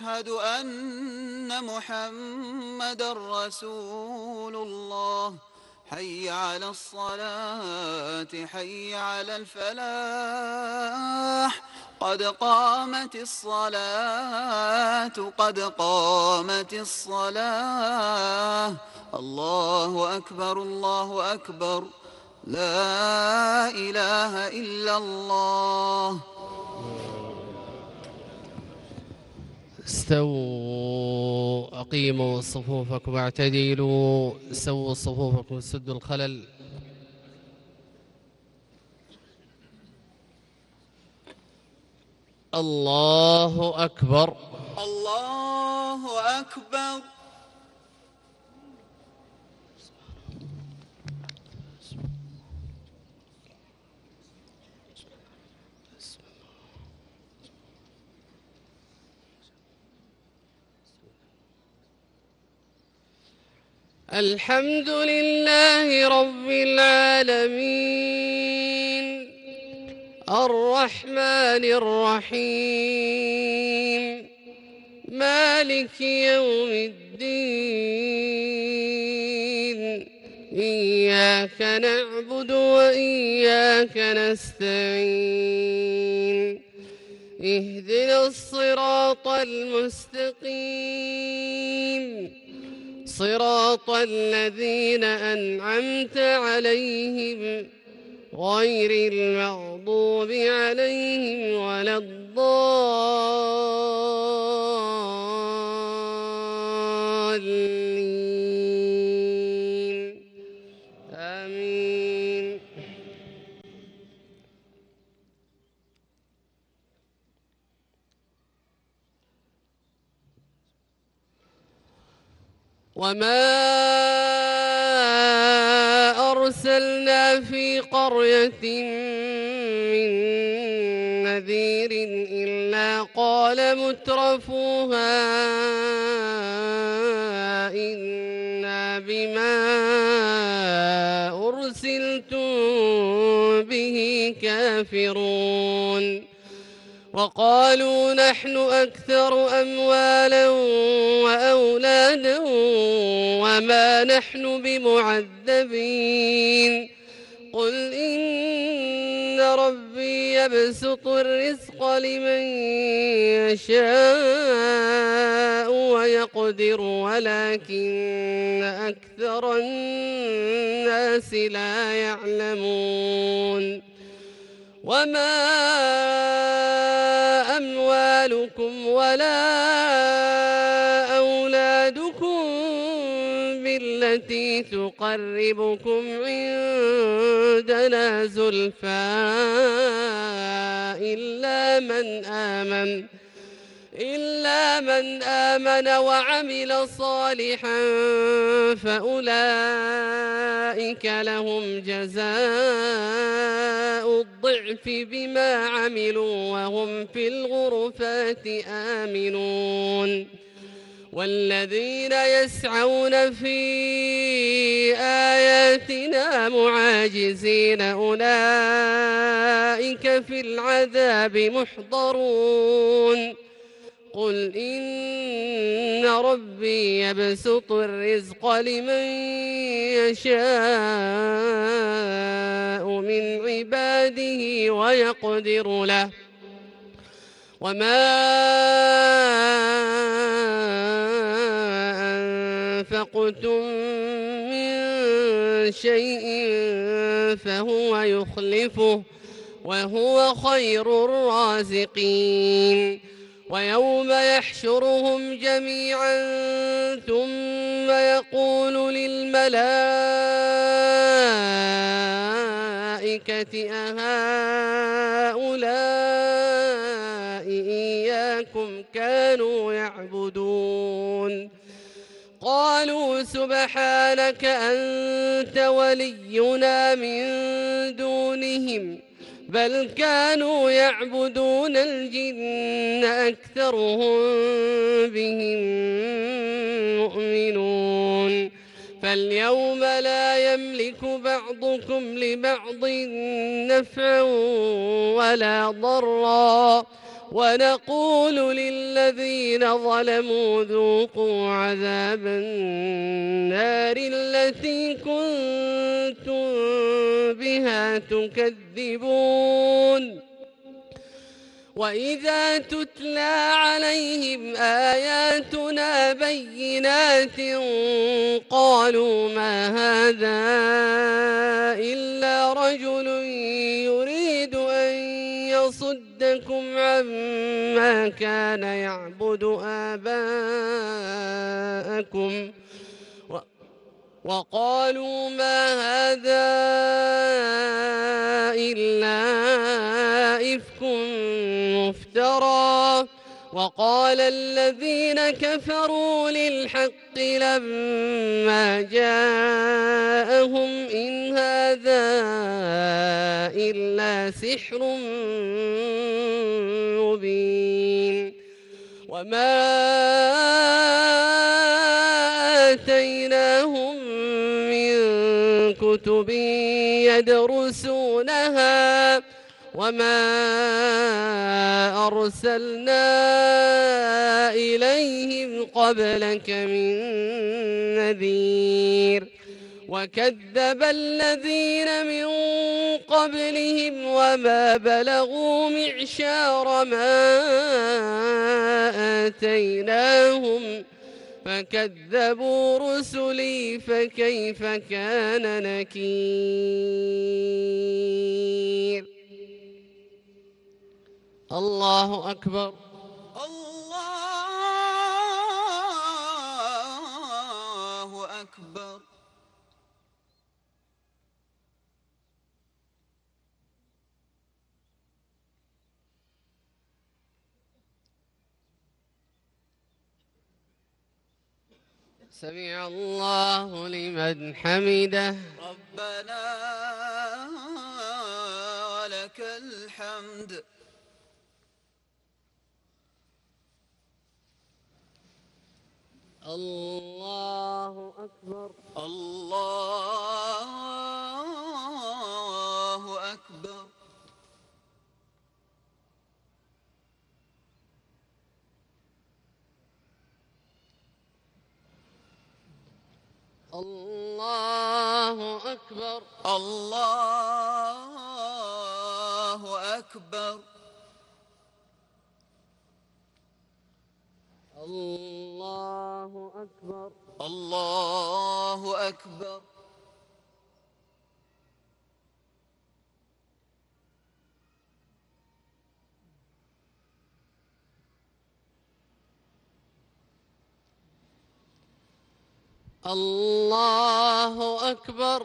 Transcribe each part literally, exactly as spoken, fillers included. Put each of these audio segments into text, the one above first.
أشهد أن محمدًا رسول الله. حي على الصلاة حي على الفلاح، قد قامت الصلاة قد قامت الصلاة. الله أكبر الله أكبر، لا إله إلا الله. استووا، أقيموا صفوفكم واعتدلوا، سووا صفوفكم سدوا الخلل. الله أكبر الله أكبر. الحمد لله رب العالمين، الرحمن الرحيم، مالك يوم الدين. إياك نعبد وإياك نستعين، اهدنا الصراط المستقيم، صراط الذين أنعمت عليهم غير المغضوب عليهم ولا الضالين. آمين. وما أرسلنا في قرية من نذير إلا قال مترفوها إنا بما أرسلتم به كافرون. وقالوا نحن أكثر أموالا وأولادا وما نحن بمعذبين. قل إن ربي يبسط الرزق لمن يشاء ويقدر ولكن أكثر الناس لا يعلمون. وما أموالكم ولا أولادكم بالتي تقربكم عندنا زلفى إلا من آمن إلا من آمن وعمل صالحا فأولئك لهم جزاء الضعف بما عملوا وهم في الغرفات آمنون. والذين يسعون في آياتنا معاجزين أولئك في العذاب محضرون. قل إن ربي يبسط الرزق لمن يشاء من عباده ويقدر له وما أنفقتم من شيء فهو يخلفه وهو خير الرازقين. ويوم يحشرهم جميعا ثم يقول للملائكة أهؤلاء إياكم كانوا يعبدون؟ قالوا سبحانك أنت ولينا من دونهم بل كانوا يعبدون الجن أكثرهم بهم مؤمنون. فاليوم لا يملك بعضكم لبعض نفعا ولا ضرا ونقول للذين ظلموا ذوقوا عذاب النار التي كنتم بها تكذبون وإذا تتلى عليهم آياتنا بينات قالوا ما هذا إلا رجل يريد أن يصدكم عما كان يعبد آباءكم وقالوا ما هذا إلا إفك مفترى وقال الذين كفروا للحق لما جاءهم إن هذا إلا سحر مبين وما آتيناهم من كتب يدرسونها وما أرسلنا إليهم قبلك من نذير وكذب الذين من قبلهم وما بلغوا معشار ما آتيناهم فكذبوا رسلي فكيف كان نكير. الله أكبر. الله أكبر. سمع الله لمن حمده. ربنا ولك الحمد. الله أكبر. الله أكبر. الله أكبر. الله أكبر. الله أكبر. الله أكبر. الله أكبر.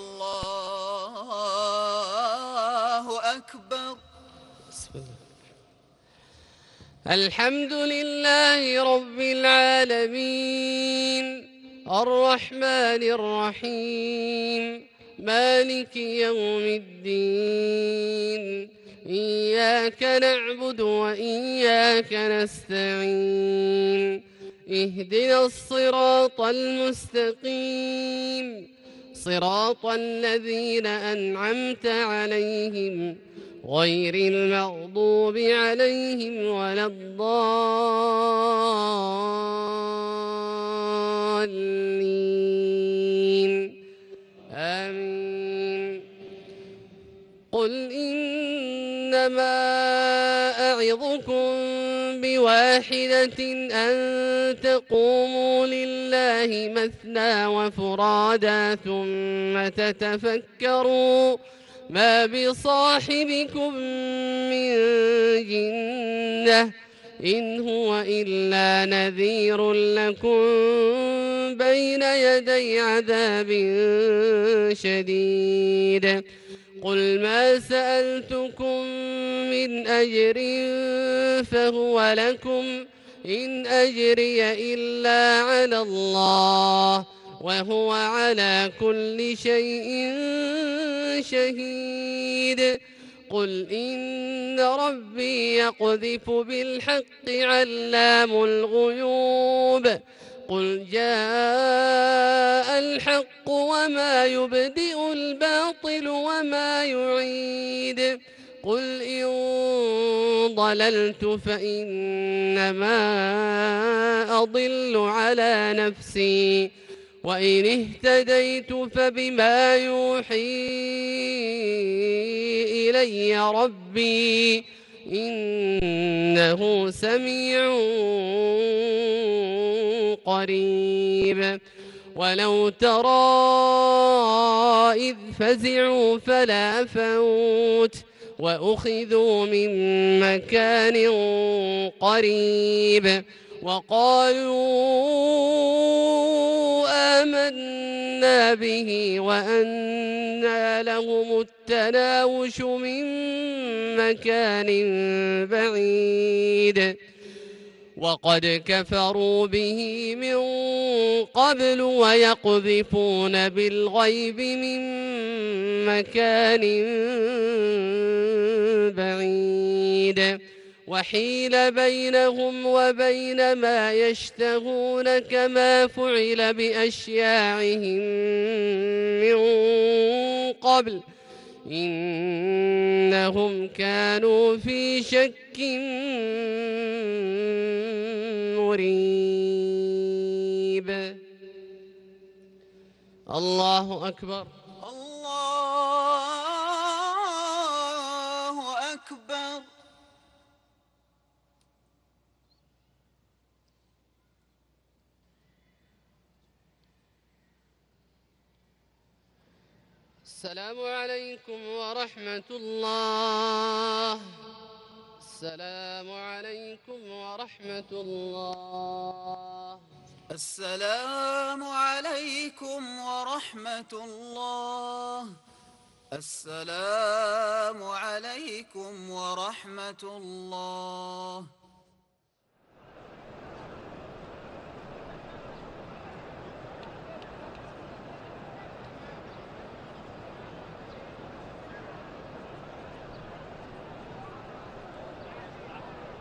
الله أكبر. بسم الله. الحمد لله رب العالمين الرحمن الرحيم مالك يوم الدين إياك نعبد وإياك نستعين اهدنا الصراط المستقيم صراط الذين أنعمت عليهم غير المغضوب عليهم ولا الضالين آمين. قل إنما أعظكم بواحدة أن تقوموا لله مثنى وفرادا ثم تتفكروا ما بصاحبكم من جنة إن هو إلا نذير لكم بين يدي عذاب شديد. قل ما سألتكم من أجر فهو لكم إن أجري إلا على الله وهو على كل شيء شهيد. قل إن ربي يقذف بالحق علام الغيوب. قل جاء الحق وما يبدئ الباطل وما يعيد. قل إن ضللت فإنما أضل على نفسي وإن اهتديت فبما يوحي إلي ربي إنه سميع قريب ولو ترى إذ فزعوا فلا فوت وأخذوا من مكان قريب وقالوا آمنا به وأنى لهم التناوش من مكان بعيد وقد كفروا به من قبل ويقذفون بالغيب من مكان بعيد وحيل بينهم وبين ما يشتهون كما فعل بأشياعهم من قبل إنهم كانوا في شك مريب. الله أكبر. الله أكبر. السلام عليكم ورحمة الله. السلام عليكم ورحمة الله. السلام عليكم ورحمة الله. السلام عليكم ورحمة الله.